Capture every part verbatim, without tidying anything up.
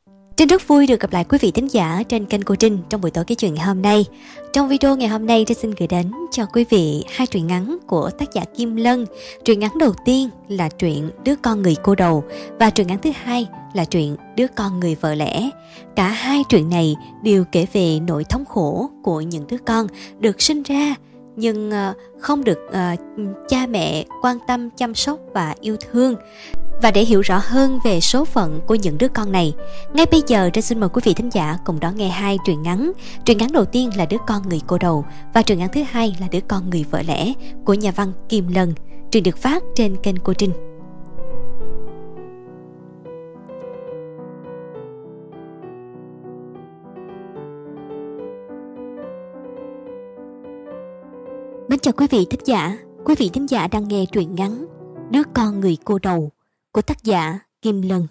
Trinh rất vui được gặp lại quý vị thính giả trên kênh của Trinh trong buổi tối kể chuyện ngày hôm nay. Trong video ngày hôm nay, Trinh xin gửi đến cho quý vị hai truyện ngắn của tác giả Kim Lân. Truyện ngắn đầu tiên là truyện Đứa con người cô đầu và truyện ngắn thứ hai là truyện Đứa con người vợ lẽ. Cả hai truyện này đều kể về nỗi thống khổ của những đứa con được sinh ra nhưng không được uh, cha mẹ quan tâm, chăm sóc và yêu thương. Và để hiểu rõ hơn về số phận của những đứa con này, ngay bây giờ Trinh xin mời quý vị thính giả cùng đón nghe hai truyện ngắn. Truyện ngắn đầu tiên là Đứa con người cô đầu và truyện ngắn thứ hai là Đứa con người vợ lẽ của nhà văn Kim Lân. Truyện được phát trên kênh của Trinh. Mến chào quý vị thính giả. Quý vị thính giả đang nghe truyện ngắn Đứa con người cô đầu của tác giả Kim Lân.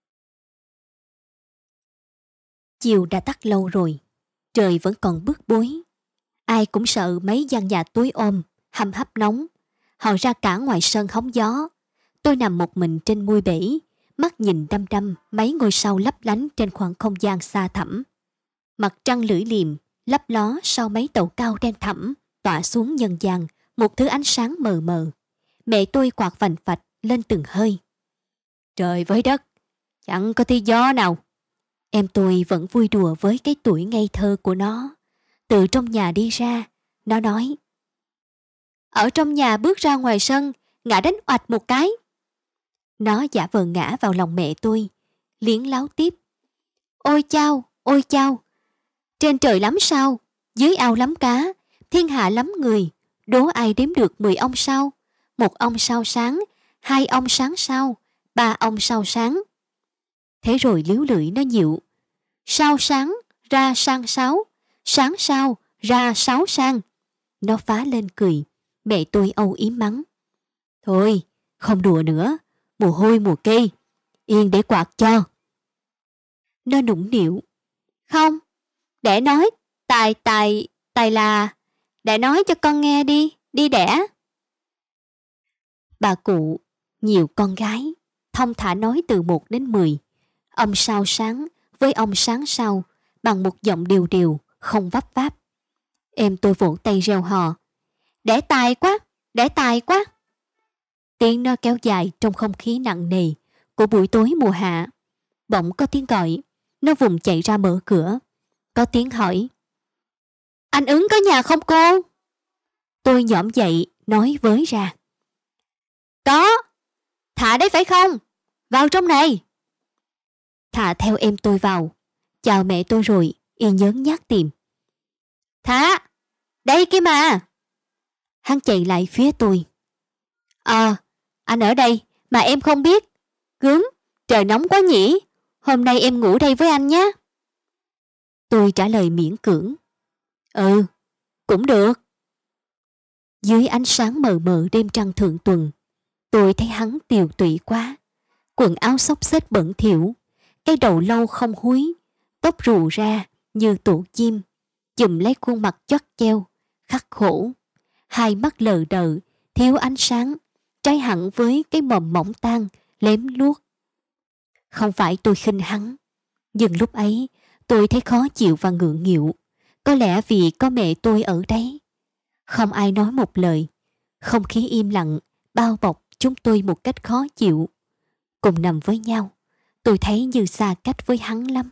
Chiều đã tắt lâu rồi, trời vẫn còn bức bối. Ai cũng sợ mấy gian nhà tối ôm, hầm hấp nóng. Họ ra cả ngoài sân hóng gió. Tôi nằm một mình trên mui bể, mắt nhìn đăm đăm mấy ngôi sao lấp lánh trên khoảng không gian xa thẳm. Mặt trăng lưỡi liềm, lấp ló sau mấy tàu cao đen thẳm, tỏa xuống nhân gian một thứ ánh sáng mờ mờ. Mẹ tôi quạt vành vạch lên từng hơi. Trời với đất, chẳng có tí gió nào. Em tôi vẫn vui đùa với cái tuổi ngây thơ của nó. Từ trong nhà đi ra, nó nói: ở trong nhà bước ra ngoài sân, ngã đánh oạch một cái. Nó giả vờ ngã vào lòng mẹ tôi, liếng láo tiếp: ôi chao, ôi chao, trên trời lắm sao, dưới ao lắm cá, thiên hạ lắm người, đố ai đếm được mười ông sao. Một ông sao sáng, hai ông sáng sao, ba ông sao sáng. Thế rồi líu lưỡi nó nhịu: sao sáng ra sang sáu, sáng sao ra sáu sang. Nó phá lên cười. Mẹ tôi âu yếm mắng: thôi, không đùa nữa, mồ hôi mùa cây, yên để quạt cho. Nó nũng nịu: không, để nói, tài tài tài là, để nói cho con nghe đi, đi đẻ. Bà cụ nhiều con gái, thông thả nói từ một đến mười. Ông sao sáng với ông sáng sao bằng một giọng đều đều, không vấp váp. Em tôi vỗ tay reo hò: để tài quá, để tài quá. Tiếng nó kéo dài trong không khí nặng nề của buổi tối mùa hạ. Bỗng có tiếng gọi. Nó vùng chạy ra mở cửa. Có tiếng hỏi: anh Ứng có nhà không cô? Tôi nhõm dậy nói với ra: có, Thả đấy phải không? Vào trong này. Thả theo em tôi vào, chào mẹ tôi rồi y nhớn nhác tìm: Thả, đây kia mà. Hắn chạy lại phía tôi: ờ, anh ở đây mà em không biết. Gớm, trời nóng quá nhỉ, hôm nay em ngủ đây với anh nhé. Tôi trả lời miễn cưỡng: ừ, cũng được. Dưới ánh sáng mờ mờ đêm trăng thượng tuần, tôi thấy hắn tiều tụy quá. Quần áo xốc xếch bẩn thỉu, cái đầu lâu không húi, tóc rù ra như tổ chim, chùm lấy khuôn mặt chót cheo, khắc khổ. Hai mắt lờ đờ, thiếu ánh sáng, trái hẳn với cái mồm mỏng tang, lém luốc. Không phải tôi khinh hắn, nhưng lúc ấy tôi thấy khó chịu và ngượng nghịu. Có lẽ vì có mẹ tôi ở đấy. Không ai nói một lời. Không khí im lặng bao bọc chúng tôi một cách khó chịu. Cùng nằm với nhau, tôi thấy như xa cách với hắn lắm.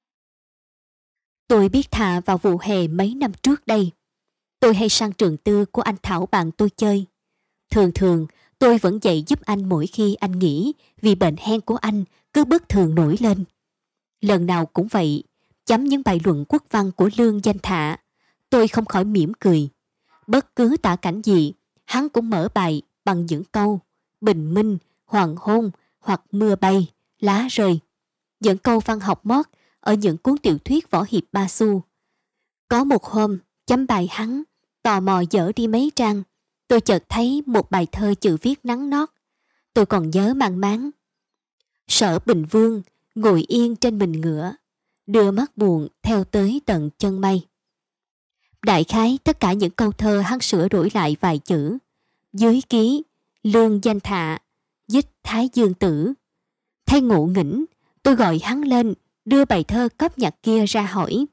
Tôi biết Thà vào vụ hè mấy năm trước đây. Tôi hay sang trường tư của anh Thảo bạn tôi chơi. Thường thường tôi vẫn dậy giúp anh mỗi khi anh nghỉ vì bệnh hen của anh cứ bất thường nổi lên. Lần nào cũng vậy, chấm những bài luận quốc văn của Lương Danh Thạ, tôi không khỏi mỉm cười. Bất cứ tả cảnh gì, hắn cũng mở bài bằng những câu bình minh, hoàng hôn hoặc mưa bay, lá rơi. Những câu văn học mót ở những cuốn tiểu thuyết võ hiệp ba xu. Có một hôm, chấm bài hắn, tò mò dở đi mấy trang, tôi chợt thấy một bài thơ chữ viết nắng nót. Tôi còn nhớ mang máng: Sở Bình Vương ngồi yên trên mình ngựa, đưa mắt buồn theo tới tận chân mây. Đại khái tất cả những câu thơ hắn sửa đổi lại vài chữ. Dưới ký Lương Danh Thạ, dích Thái Dương Tử. Thấy ngộ nghĩnh, tôi gọi hắn lên đưa bài thơ cóp nhặt kia ra hỏi.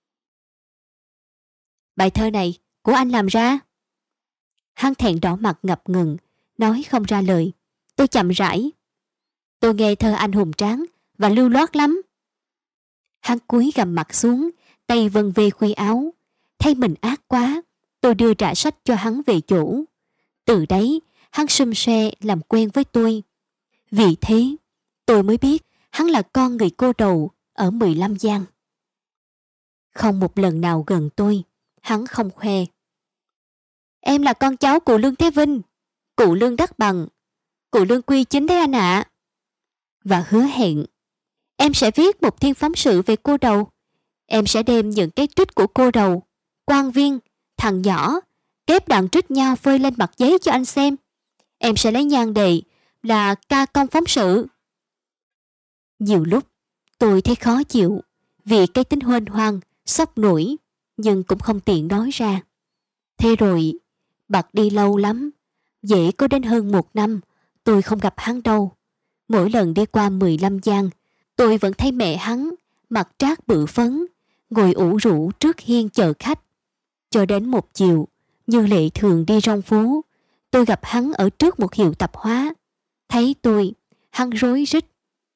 Bài thơ này của anh làm ra? Hắn thẹn đỏ mặt ngập ngừng, nói không ra lời. Tôi chậm rãi. Tôi nghe thơ anh hùng tráng và lưu loát lắm. Hắn cúi gằm mặt xuống, tay vân về khuy áo. Thấy mình ác quá, tôi đưa trả sách cho hắn về chỗ. Từ đấy, hắn xum xoe làm quen với tôi. Vì thế, tôi mới biết hắn là con người cô đầu ở mười lăm Giang. Không một lần nào gần tôi, hắn không khoe. Em là con cháu cụ Lương Thế Vinh, cụ Lương Đắc Bằng, cụ Lương Quy Chính đấy anh ạ. À. Và hứa hẹn, em sẽ viết một thiên phóng sự về cô đầu. Em sẽ đem những cái trích của cô đầu, quan viên, thằng nhỏ, kép đoạn trích nhau phơi lên mặt giấy cho anh xem. Em sẽ lấy nhan đề là ca công phóng sự. Nhiều lúc tôi thấy khó chịu vì cái tính huênh hoang, sốc nổi, nhưng cũng không tiện nói ra. Thế rồi, bật đi lâu lắm, dễ có đến hơn một năm tôi không gặp hắn đâu. Mỗi lần đi qua mười lăm Giang, tôi vẫn thấy mẹ hắn mặt trát bự phấn, ngồi ủ rũ trước hiên chờ khách. Cho đến một chiều, như lệ thường đi rong phố, tôi gặp hắn ở trước một hiệu tạp hóa. Thấy tôi, hắn rối rít.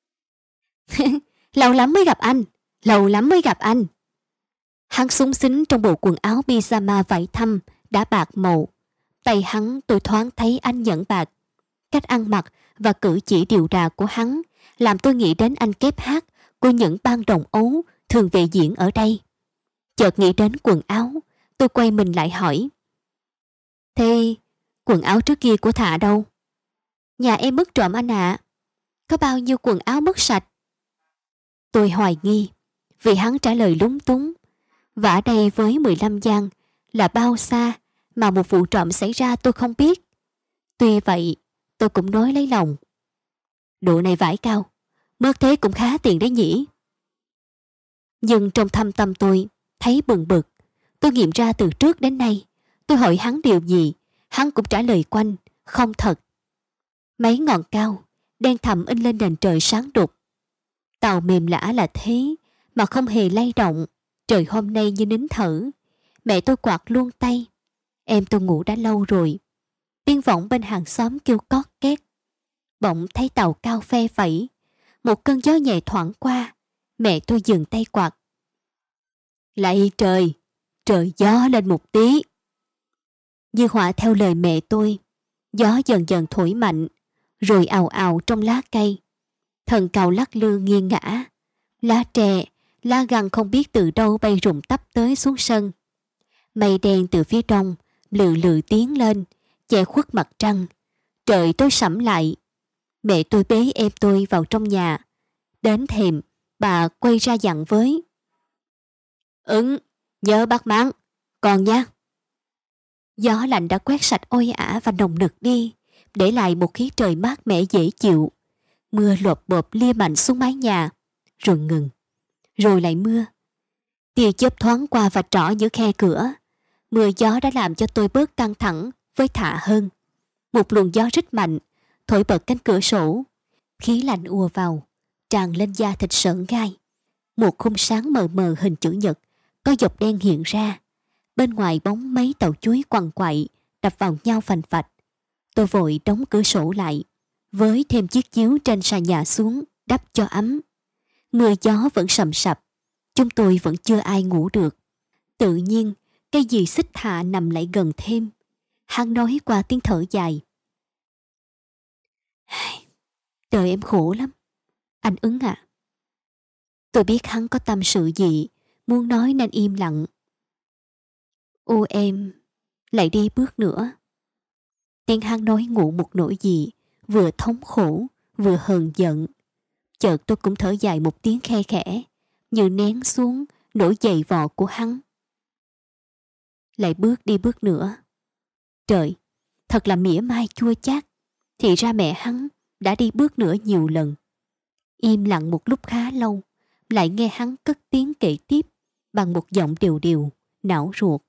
Lâu lắm mới gặp anh, lâu lắm mới gặp anh. Hắn súng xính trong bộ quần áo pyjama vải thâm đã bạc màu. Tay hắn tôi thoáng thấy anh nhẫn bạc. Cách ăn mặc và cử chỉ điệu đà của hắn làm tôi nghĩ đến anh kép hát của những ban đồng ấu thường về diễn ở đây. Chợt nghĩ đến quần áo, tôi quay mình lại hỏi. Thế quần áo trước kia của Thạ đâu? Nhà em mất trộm anh ạ. À. Có bao nhiêu quần áo mất sạch? Tôi hoài nghi, vì hắn trả lời lúng túng. Vả đây với mười lăm Giang là bao xa mà một vụ trộm xảy ra tôi không biết. Tuy vậy, tôi cũng nói lấy lòng. Độ này vải cao, mất thế cũng khá tiền đấy nhỉ. Nhưng trong thâm tâm tôi thấy bừng bực. Tôi nghiệm ra từ trước đến nay, tôi hỏi hắn điều gì, hắn cũng trả lời quanh, không thật. Mấy ngọn cao, đen thẳm in lên nền trời sáng đục. Tàu mềm lả là thế, mà không hề lay động. Trời hôm nay như nín thở. Mẹ tôi quạt luôn tay. Em tôi ngủ đã lâu rồi. Tiếng vọng bên hàng xóm kêu cót két. Bỗng thấy tàu cao phe phẩy. Một cơn gió nhẹ thoảng qua. Mẹ tôi dừng tay quạt. Lạy trời, trời gió lên một tí. Như họa theo lời mẹ tôi. Gió dần dần thổi mạnh, rồi ào ào trong lá cây. Thần cào lắc lư nghiêng ngã. Lá tre, lá găng không biết từ đâu bay rụng tấp tới xuống sân. Mây đen từ phía đông lừ lừ tiến lên, che khuất mặt trăng. Trời tối sẫm lại. Mẹ tôi bế em tôi vào trong nhà. Đến thềm, bà quay ra dặn với. Ứng, nhớ bắt máng, còn nha. Gió lạnh đã quét sạch ôi ả và nồng nực đi, để lại một khí trời mát mẻ dễ chịu. Mưa lộp bộp lia mạnh xuống mái nhà, rồi ngừng, rồi lại mưa. Tia chớp thoáng qua và trỏ giữa khe cửa. Mưa gió đã làm cho tôi bớt căng thẳng với Thạ hơn. Một luồng gió rít mạnh, thổi bật cánh cửa sổ. Khí lạnh ùa vào, tràn lên da thịt sởn gai. Một khung sáng mờ mờ hình chữ nhật, có dọc đen hiện ra. Bên ngoài bóng mấy tàu chuối quằn quại, đập vào nhau phành phạch. Tôi vội đóng cửa sổ lại, với thêm chiếc chiếu trên sàn nhà xuống, đắp cho ấm. Mưa gió vẫn sầm sập, chúng tôi vẫn chưa ai ngủ được. Tự nhiên, cây gì xích Thạ nằm lại gần thêm. Hắn nói qua tiếng thở dài. Đời em khổ lắm, anh Ứng ạ. À. Tôi biết hắn có tâm sự gì, muốn nói nên im lặng. Ô em, lại đi bước nữa. Tiếng hắn nói ngụ một nỗi gì, vừa thống khổ, vừa hờn giận. Chợt tôi cũng thở dài một tiếng khe khẽ, như nén xuống nỗi dày vò của hắn. Lại bước đi bước nữa. Trời, thật là mỉa mai chua chát. Thì ra mẹ hắn đã đi bước nữa nhiều lần. Im lặng một lúc khá lâu, lại nghe hắn cất tiếng kể tiếp bằng một giọng đều đều, não ruột.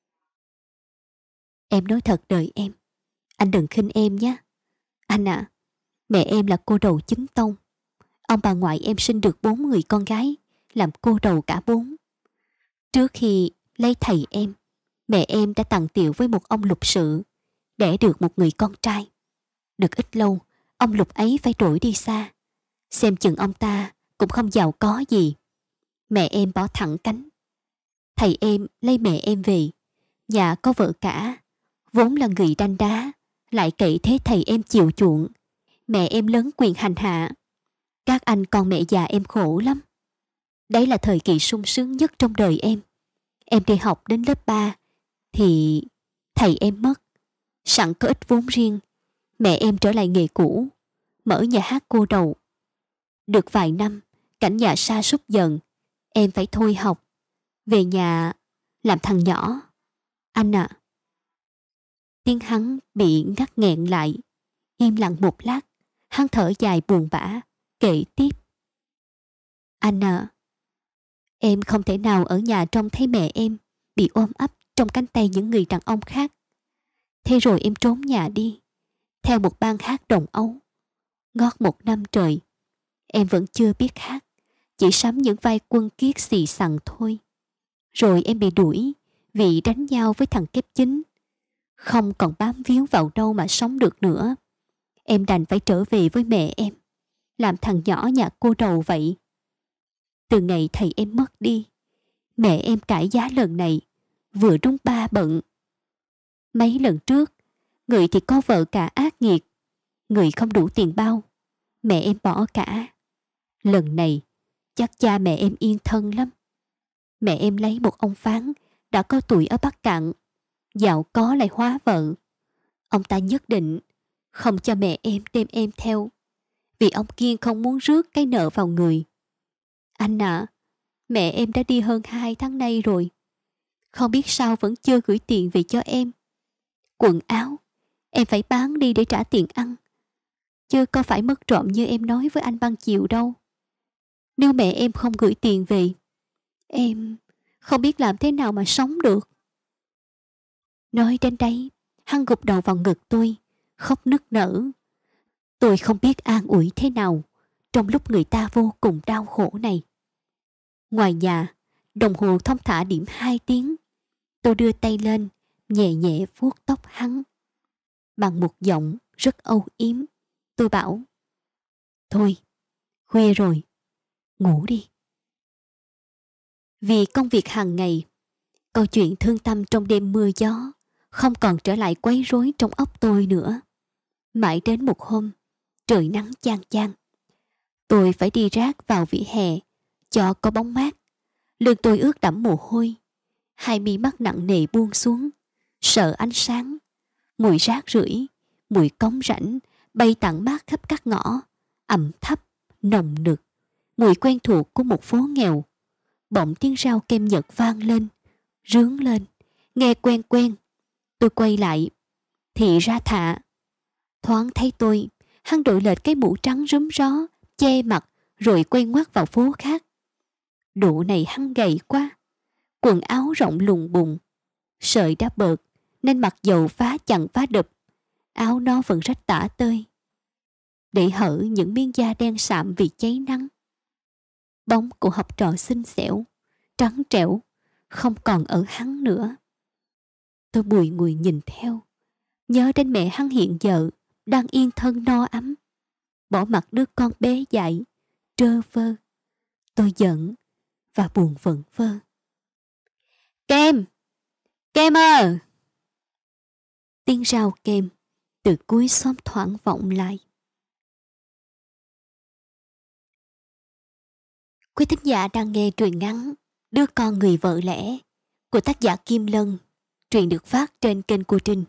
Em nói thật đời em, anh đừng khinh em nhé. Anh ạ, à, mẹ em là cô đầu chính tông. Ông bà ngoại em sinh được bốn người con gái, làm cô đầu cả bốn. Trước khi lấy thầy em, mẹ em đã tặng tiệu với một ông lục sự, đẻ được một người con trai. Được ít lâu, ông lục ấy phải đổi đi xa. Xem chừng ông ta cũng không giàu có gì. Mẹ em bỏ thẳng cánh. Thầy em lấy mẹ em về, nhà có vợ cả, vốn là người đanh đá, lại cậy thế thầy em chiều chuộng. Mẹ em lớn quyền hành hạ. Các anh con mẹ già em khổ lắm. Đấy là thời kỳ sung sướng nhất trong đời em. Em đi học đến lớp ba thì thầy em mất. Sẵn có ít vốn riêng, mẹ em trở lại nghề cũ, mở nhà hát cô đầu. Được vài năm, cảnh nhà sa sút dần, em phải thôi học, về nhà làm thằng nhỏ. Anh ạ. À. Tiếng hắn bị ngắt nghẹn lại. Im lặng một lát, hắn thở dài buồn bã, kể tiếp. Anh ạ. À, em không thể nào ở nhà trông thấy mẹ em bị ôm ấp trong cánh tay những người đàn ông khác. Thế rồi em trốn nhà đi, theo một ban hát đồng Âu. Ngót một năm trời, em vẫn chưa biết hát, chỉ sắm những vai quân kiết xì xằng thôi. Rồi em bị đuổi vì đánh nhau với thằng kép chính. Không còn bám víu vào đâu mà sống được nữa. Em đành phải trở về với mẹ em, làm thằng nhỏ nhà cô đầu vậy. Từ ngày thầy em mất đi, mẹ em cãi giá lần này vừa đúng ba bận. Mấy lần trước, người thì có vợ cả ác nghiệt, người không đủ tiền bao, mẹ em bỏ cả. Lần này chắc cha mẹ em yên thân lắm. Mẹ em lấy một ông phán đã có tuổi ở Bắc Cạn, giàu có lại hóa vợ. Ông ta nhất định không cho mẹ em đem em theo, vì ông kiên không muốn rước cái nợ vào người. Anh ạ, à, mẹ em đã đi hơn hai tháng nay rồi, không biết sao vẫn chưa gửi tiền về cho em. Quần áo em phải bán đi để trả tiền ăn, chứ có phải mất trộm như em nói với anh ban chiều đâu. Nếu mẹ em không gửi tiền về, em không biết làm thế nào mà sống được. Nói đến đây, hắn gục đầu vào ngực tôi, khóc nức nở. Tôi không biết an ủi thế nào trong lúc người ta vô cùng đau khổ này. Ngoài nhà, đồng hồ thong thả điểm hai tiếng. Tôi đưa tay lên, nhẹ nhẹ vuốt tóc hắn. Bằng một giọng rất âu yếm, tôi bảo: Thôi, khuya rồi, ngủ đi. Vì công việc hàng ngày, câu chuyện thương tâm trong đêm mưa gió không còn trở lại quấy rối trong óc tôi nữa. Mãi đến một hôm, trời nắng chang chang, tôi phải đi rác vào vỉa hè cho có bóng mát. Lưng tôi ướt đẫm mồ hôi, hai mi mắt nặng nề buông xuống, sợ ánh sáng. Mùi rác rưởi, mùi cống rãnh bay tản mát khắp các ngõ, ẩm thấp, nồng nực, mùi quen thuộc của một phố nghèo. Bỗng tiếng rau kem Nhật vang lên, rướn lên, nghe quen quen. Tôi quay lại, thì ra Thạ. Thoáng thấy tôi, hắn đội lệch cái mũ trắng rúm ró, che mặt, rồi quay ngoắt vào phố khác. Độ này hắn gầy quá, quần áo rộng lùng bùng, sợi đã bợt nên mặc dầu phá chằng phá đập, áo nó vẫn rách tả tơi, để hở những miếng da đen sạm vì cháy nắng. Bóng của học trò xinh xẻo, trắng trẻo, không còn ở hắn nữa. Tôi bùi ngùi nhìn theo, nhớ đến mẹ hắn hiện giờ đang yên thân no ấm, bỏ mặc đứa con bé dại, trơ vơ. Tôi giận và buồn vẩn vơ. Kem! Kem ơi! Tiếng rao kem từ cuối xóm thoảng vọng lại. Quý thính giả đang nghe truyện ngắn Đứa con người vợ lẽ của tác giả Kim Lân. Truyện được phát trên kênh của Trinh.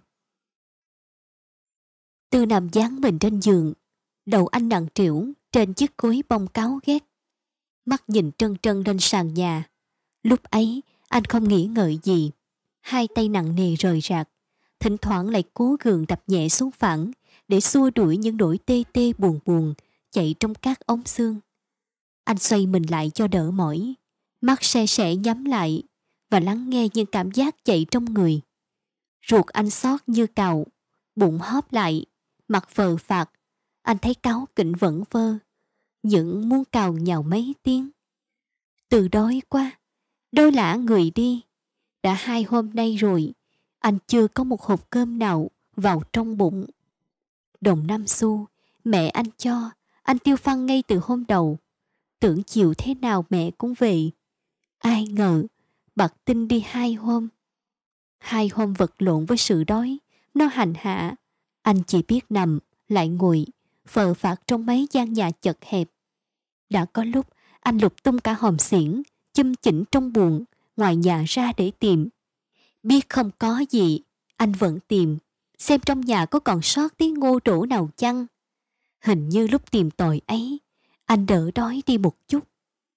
Tư nằm dán mình trên giường, đầu anh nặng trĩu trên chiếc gối bông cáo ghét, mắt nhìn trân trân lên sàn nhà. Lúc ấy anh không nghĩ ngợi gì, hai tay nặng nề rời rạc, thỉnh thoảng lại cố gượng đập nhẹ xuống phẳng để xua đuổi những nỗi tê tê buồn buồn chạy trong các ống xương. Anh xoay mình lại cho đỡ mỏi, mắt se sẻ nhắm lại và lắng nghe những cảm giác chạy trong người. Ruột anh xót như cào, bụng hóp lại, mặt phờ phạc. Anh thấy cáu kỉnh vẩn vơ, những muốn cào nhào mấy tiếng. Từ đói quá, đói lả người đi. Đã hai hôm nay rồi, anh chưa có một hộp cơm nào vào trong bụng. Đồng năm xu, mẹ anh cho, anh tiêu phăng ngay từ hôm đầu. Tưởng chiều thế nào mẹ cũng về. Ai ngờ, bặt tinh đi hai hôm. Hai hôm vật lộn với sự đói, nó hành hạ. Anh chỉ biết nằm, lại ngồi, phờ phạc trong mấy gian nhà chật hẹp. Đã có lúc, anh lục tung cả hòm xiển, chum chỉnh trong buồng, ngoài nhà ra để tìm. Biết không có gì, anh vẫn tìm, xem trong nhà có còn sót tí ngô trổ nào chăng. Hình như lúc tìm tòi ấy, anh đỡ đói đi một chút.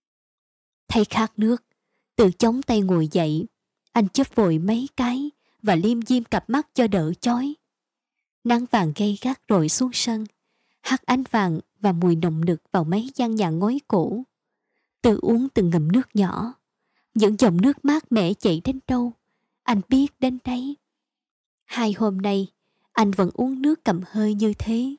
Thấy khát nước, tự chống tay ngồi dậy, anh chớp vội mấy cái và liêm diêm cặp mắt cho đỡ chói. Nắng vàng gay gắt rọi xuống sân, hắt ánh vàng và mùi nồng nực vào mấy gian nhà ngói cổ. Tự uống từng ngụm nước nhỏ, những dòng nước mát mẻ chảy đến đâu, anh biết đến đấy. Hai hôm nay, anh vẫn uống nước cầm hơi như thế.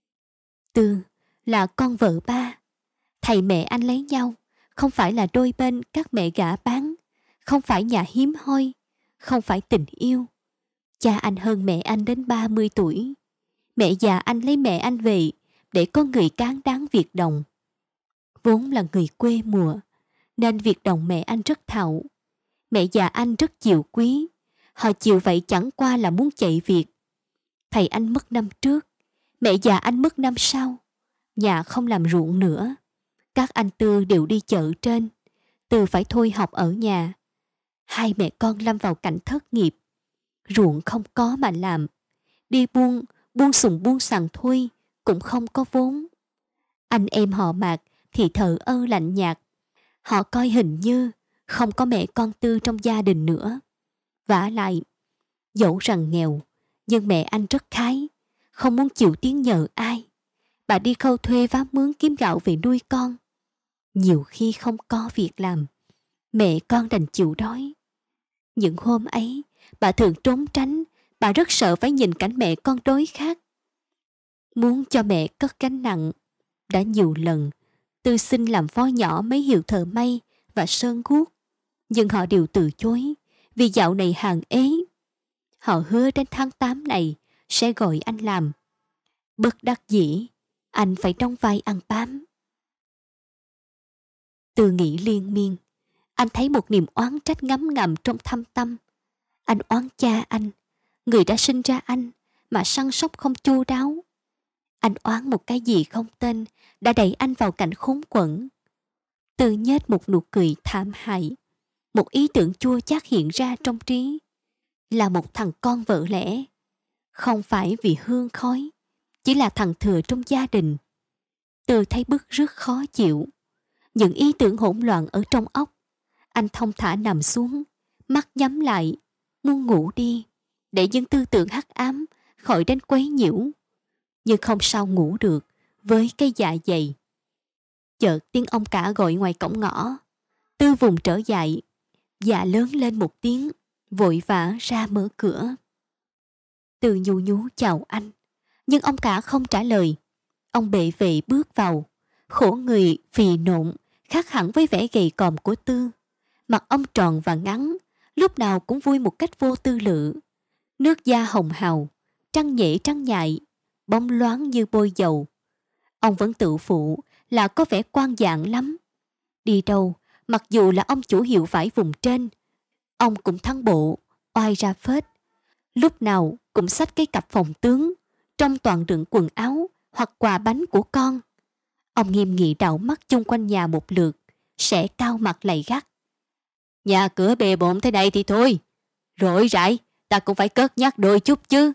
Tư là con vợ ba. Thầy mẹ anh lấy nhau, không phải là đôi bên các mẹ gả bán, không phải nhà hiếm hoi, không phải tình yêu. Cha anh hơn mẹ anh đến ba mươi tuổi. Mẹ già anh lấy mẹ anh về để có người cán đáng việc đồng. Vốn là người quê mùa, nên việc đồng mẹ anh rất thạo. Mẹ già anh rất chịu quý. Họ chịu vậy chẳng qua là muốn chạy việc. Thầy anh mất năm trước, mẹ già anh mất năm sau. Nhà không làm ruộng nữa. Các anh Tư đều đi chợ trên. Tư phải thôi học ở nhà. Hai mẹ con lâm vào cảnh thất nghiệp. Ruộng không có mà làm. Đi buôn, buôn sùng buôn sằng thôi, cũng không có vốn. Anh em họ Mạc thì thờ ơ lạnh nhạt. Họ coi hình như không có mẹ con Tư trong gia đình nữa. Vả lại, dẫu rằng nghèo, nhưng mẹ anh rất khái, không muốn chịu tiếng nhờ ai. Bà đi khâu thuê vá mướn kiếm gạo về nuôi con. Nhiều khi không có việc làm, mẹ con đành chịu đói. Những hôm ấy, bà thường trốn tránh, bà rất sợ phải nhìn cảnh mẹ con đói khát. Muốn cho mẹ cất gánh nặng, đã nhiều lần Tư xin làm phó nhỏ mấy hiệu thợ may và sơn guốc, nhưng họ đều từ chối vì dạo này hàng ế. Họ hứa đến tháng tám này sẽ gọi anh làm. Bất đắc dĩ, anh phải đóng vai ăn bám. Tư nghĩ liên miên, anh thấy một niềm oán trách ngấm ngầm trong thâm tâm. Anh oán cha anh, người đã sinh ra anh mà săn sóc không chu đáo. Anh oán một cái gì không tên đã đẩy anh vào cảnh khốn quẫn. Tư nhếch một nụ cười thảm hại. Một ý tưởng chua chát hiện ra trong trí. Là một thằng con vợ lẽ. Không phải vì hương khói, chỉ là thằng thừa trong gia đình. Tư thấy bức rất khó chịu. Những ý tưởng hỗn loạn ở trong óc. Anh thong thả nằm xuống, mắt nhắm lại, muốn ngủ đi, để những tư tưởng hắc ám khỏi đến quấy nhiễu. Nhưng không sao ngủ được với cái dạ dày. Chợt tiếng ông cả gọi ngoài cổng ngõ. Tư vùng trở dậy, dạ lớn lên một tiếng, vội vã ra mở cửa. Tư nhu nhú chào anh, nhưng ông cả không trả lời. Ông bệ vệ bước vào, khổ người phì nộn, khác hẳn với vẻ gầy còm của Tư. Mặt ông tròn và ngắn, lúc nào cũng vui một cách vô tư lự. Nước da hồng hào, trăng nhễ trăng nhại, bóng loáng như bôi dầu. Ông vẫn tự phụ là có vẻ quan dạng lắm. Đi đâu, mặc dù là ông chủ hiệu vải vùng trên, ông cũng thắng bộ, oai ra phết. Lúc nào cũng xách cái cặp phòng tướng, trong toàn đựng quần áo hoặc quà bánh của con. Ông nghiêm nghị đảo mắt chung quanh nhà một lượt, sẽ cao mặt lạy gắt. Nhà cửa bề bộn thế này thì thôi, rỗi rãi, ta cũng phải cất nhắc đôi chút chứ.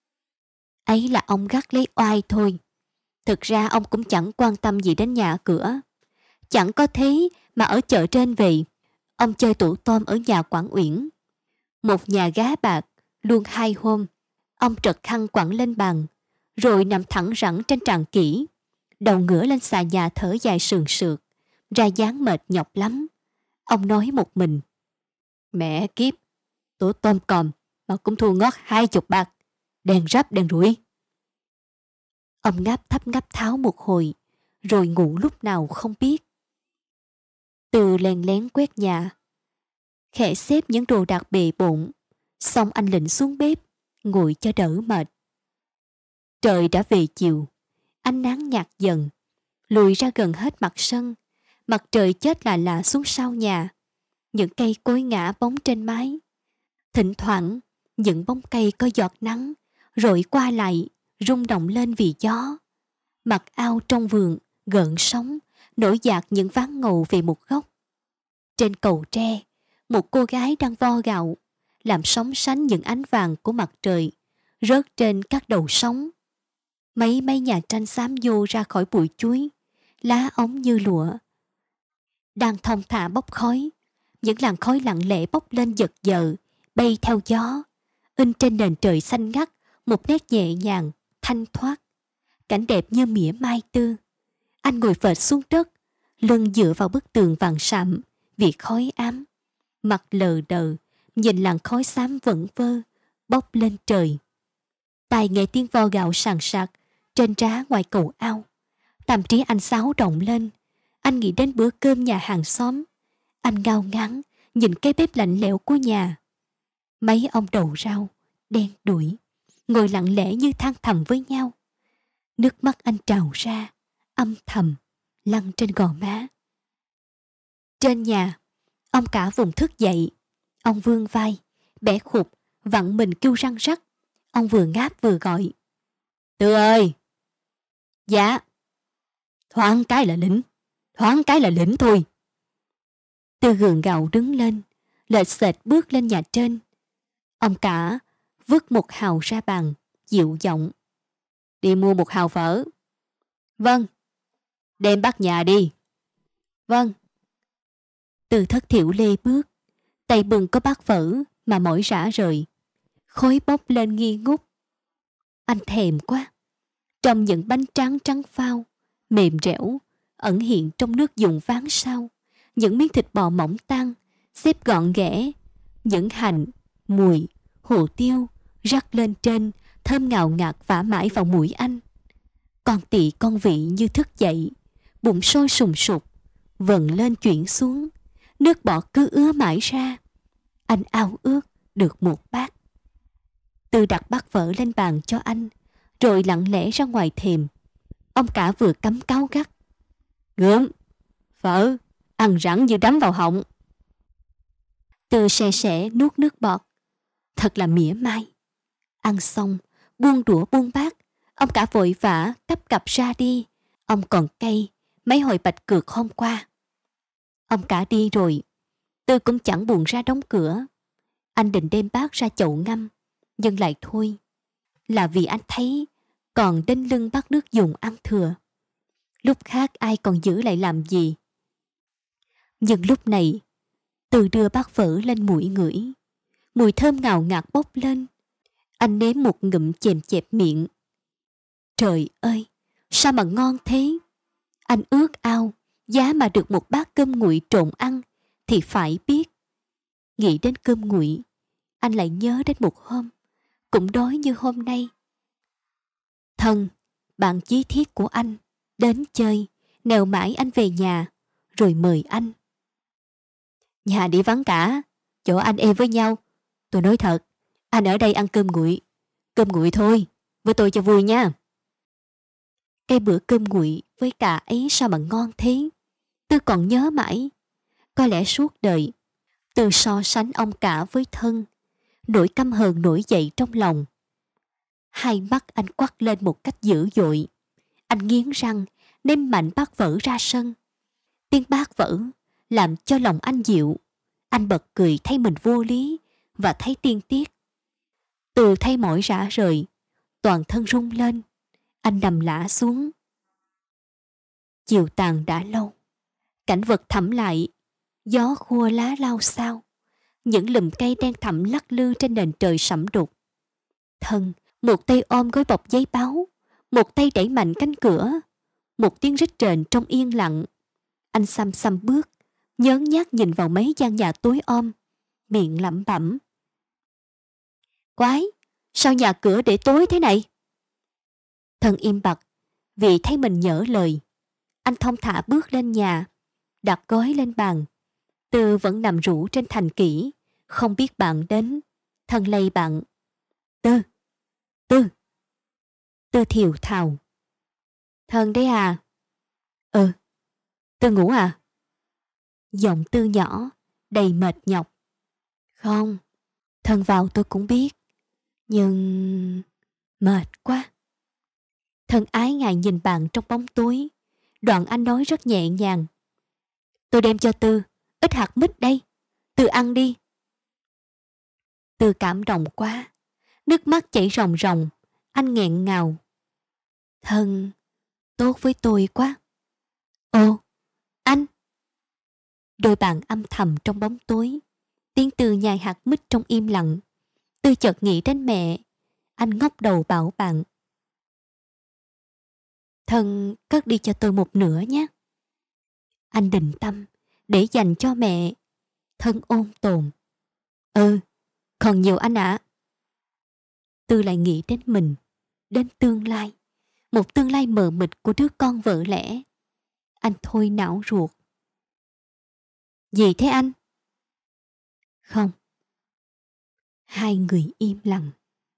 Ấy là ông gắt lấy oai thôi. Thực ra ông cũng chẳng quan tâm gì đến nhà cửa. Chẳng có thế mà ở chợ trên về, ông chơi tủ tôm ở nhà Quảng Uyển. Một nhà gá bạc, luôn hai hôm, ông trật khăn quẳng lên bàn, rồi nằm thẳng rẳng trên tràn kỹ, đầu ngửa lên xà nhà thở dài sườn sượt, ra dáng mệt nhọc lắm. Ông nói một mình. Mẹ kiếp, tủ tôm còm mà cũng thu ngót hai chục bạc, đèn rắp đèn rủi. Ông ngáp thấp ngáp tháo một hồi, rồi ngủ lúc nào không biết. Từ lén lén quét nhà, khẽ xếp những đồ đạc bề bộn, xong anh lịnh xuống bếp, ngồi cho đỡ mệt. Trời đã về chiều, ánh nắng nhạt dần, lùi ra gần hết mặt sân. Mặt trời chết lạ lạ xuống sau nhà, những cây cối ngã bóng trên mái. Thỉnh thoảng, những bóng cây có giọt nắng rọi qua lại, rung động lên vì gió. Mặt ao trong vườn gợn sóng, nổi dạt những ván ngầu về một góc. Trên cầu tre, một cô gái đang vo gạo, làm sóng sánh những ánh vàng của mặt trời rớt trên các đầu sóng. Mấy mấy nhà tranh xám nhô ra khỏi bụi chuối, lá ống như lụa đang thong thả bốc khói. Những làn khói lặng lẽ bốc lên giật giờ, bay theo gió, in trên nền trời xanh ngắt một nét nhẹ nhàng, thanh thoát. Cảnh đẹp như mỉa mai tư. Anh ngồi phệt xuống đất, lưng dựa vào bức tường vàng sạm vì khói ám, mặt lờ đờ nhìn làn khói xám vẩn vơ bốc lên trời. Tai nghe tiếng vo gạo sàn sạc trên trá ngoài cầu ao. Tâm trí anh xáo động lên. Anh nghĩ đến bữa cơm nhà hàng xóm. Anh ngao ngán nhìn cái bếp lạnh lẽo của nhà. Mấy ông đầu rau đen đủi ngồi lặng lẽ như than thầm với nhau. Nước mắt anh trào ra, âm thầm lăn trên gò má. Trên nhà, ông cả vùng thức dậy. Ông vươn vai, bẻ khục, vặn mình kêu răng rắc. Ông vừa ngáp vừa gọi: Tư ơi! Dạ. Thoáng cái là lĩnh, thoáng cái là lĩnh thôi. Tư gượng gạo đứng lên, lệch xệch bước lên nhà trên. Ông cả vứt một hào ra bàn, dịu giọng: Đi mua một hào phở. Vâng. Đem bắt nhà đi. Vâng. Từ thất thiểu lê bước, tay bừng có bát phở mà mỏi rã rời, khói bốc lên nghi ngút. Anh thèm quá. Trong những bánh tráng trắng phao, mềm rẻo, ẩn hiện trong nước dùng ván sau, những miếng thịt bò mỏng tang xếp gọn ghẽ, những hành, mùi, hồ tiêu rắc lên trên, thơm ngào ngạt vả mãi vào mũi anh. Con tị con vị như thức dậy, bụng sôi sùng sục, vần lên chuyển xuống, nước bọt cứ ứa mãi ra. Anh ao ước được một bát. Từ đặt bát phở lên bàn cho anh, rồi lặng lẽ ra ngoài thềm. Ông cả vừa cắm cáu gắt: Gớm, phở, ăn rắn như đấm vào họng. Từ sè sẻ nuốt nước bọt. Thật là mỉa mai. Ăn xong, buông đũa buông bát, ông cả vội vã cắp cặp ra đi. Ông còn cay mấy hồi bạch cược hôm qua. Ông cả đi rồi, Tư cũng chẳng buồn ra đóng cửa. Anh định đem bát ra chậu ngâm, nhưng lại thôi. Là vì anh thấy còn đinh lưng bát nước dùng ăn thừa. Lúc khác ai còn giữ lại làm gì. Nhưng lúc này, Tư đưa bát phở lên mũi ngửi. Mùi thơm ngào ngạt bốc lên. Anh nếm một ngụm chèm chẹp miệng. Trời ơi, sao mà ngon thế. Anh ước ao giá mà được một bát cơm nguội trộn ăn thì phải biết. Nghĩ đến cơm nguội, anh lại nhớ đến một hôm cũng đói như hôm nay. Thân, bạn chí thiết của anh, đến chơi, nèo mãi anh về nhà, rồi mời anh. Nhà đi vắng cả, chỗ anh em với nhau. Tôi nói thật, anh ở đây ăn cơm nguội. Cơm nguội thôi, với tôi cho vui nha. Cái bữa cơm nguội với cả ấy sao mà ngon thế. Tôi còn nhớ mãi. Có lẽ suốt đời, Tư so sánh ông cả với Thân. Nỗi căm hờn nổi dậy trong lòng. Hai mắt anh quắt lên một cách dữ dội. Anh nghiến răng, ném mạnh bát phở ra sân. Tiếng bát vỡ làm cho lòng anh dịu. Anh bật cười thấy mình vô lý và thấy tiên tiếc. Từ thấy mỏi rã rời, toàn thân rung lên. Anh nằm lả xuống. Chiều tàn đã lâu. Cảnh vật thẳm lại. Gió khua lá lao xao. Những lùm cây đen thẳm lắc lư trên nền trời sẫm đục. Thân, một tay ôm gói bọc giấy báo, một tay đẩy mạnh cánh cửa. Một tiếng rít rền trong yên lặng. Anh xăm xăm bước, nhớn nhác nhìn vào mấy gian nhà tối om, miệng lẩm bẩm: Quái, sao nhà cửa để tối thế này? Thân im bặt vì thấy mình nhỡ lời. Anh thong thả bước lên nhà, đặt gói lên bàn. Tư vẫn nằm rũ trên thành kỷ, không biết bạn đến. Thân lay bạn. Tư, Tư. Tư thiều thào. Thân đấy à? Ừ. Tư ngủ à? Giọng Tư nhỏ, đầy mệt nhọc. Không, thân vào tôi cũng biết. Nhưng... mệt quá. Thân ái ngại nhìn bạn trong bóng tối. Đoạn anh nói rất nhẹ nhàng. Tôi đem cho Tư ít hạt mít đây. Tư ăn đi. Tư cảm động quá. Nước mắt chảy ròng ròng. Anh nghẹn ngào. Thân tốt với tôi quá. Ồ, anh. Đôi bạn âm thầm trong bóng tối. Tiếng Tư nhai hạt mít trong im lặng. Tư chợt nghĩ đến mẹ. Anh ngóc đầu bảo bạn. Thân cất đi cho tôi một nửa nhé. Anh định tâm để dành cho mẹ. Thân ôn tồn. Ừ, còn nhiều anh ạ. À. Tư lại nghĩ đến mình, đến tương lai. Một tương lai mờ mịt của đứa con vợ lẽ. Anh thôi não ruột. Gì thế anh? Không. Hai người im lặng.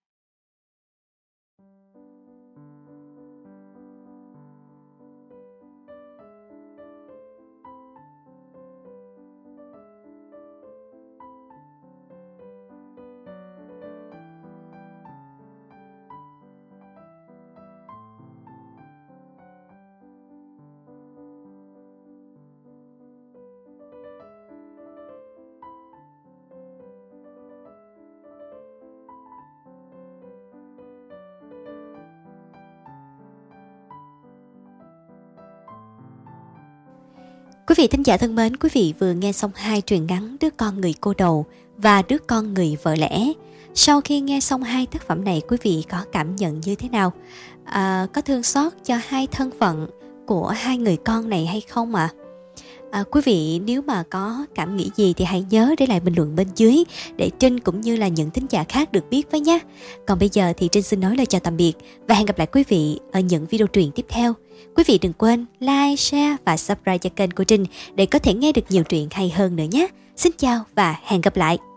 Quý vị thính giả thân mến, quý vị vừa nghe xong hai truyện ngắn Đứa con người cô đầu và Đứa con người vợ lẽ. Sau khi nghe xong hai tác phẩm này, quý vị có cảm nhận như thế nào? À, có thương xót cho hai thân phận của hai người con này hay không ạ? À? À, quý vị nếu mà có cảm nghĩ gì thì hãy nhớ để lại bình luận bên dưới để Trinh cũng như là những thính giả khác được biết với nhé. Còn bây giờ thì Trinh xin nói lời chào tạm biệt và hẹn gặp lại quý vị ở những video truyện tiếp theo. Quý vị đừng quên like, share và subscribe cho kênh của Trinh để có thể nghe được nhiều truyện hay hơn nữa nhé. Xin chào và hẹn gặp lại.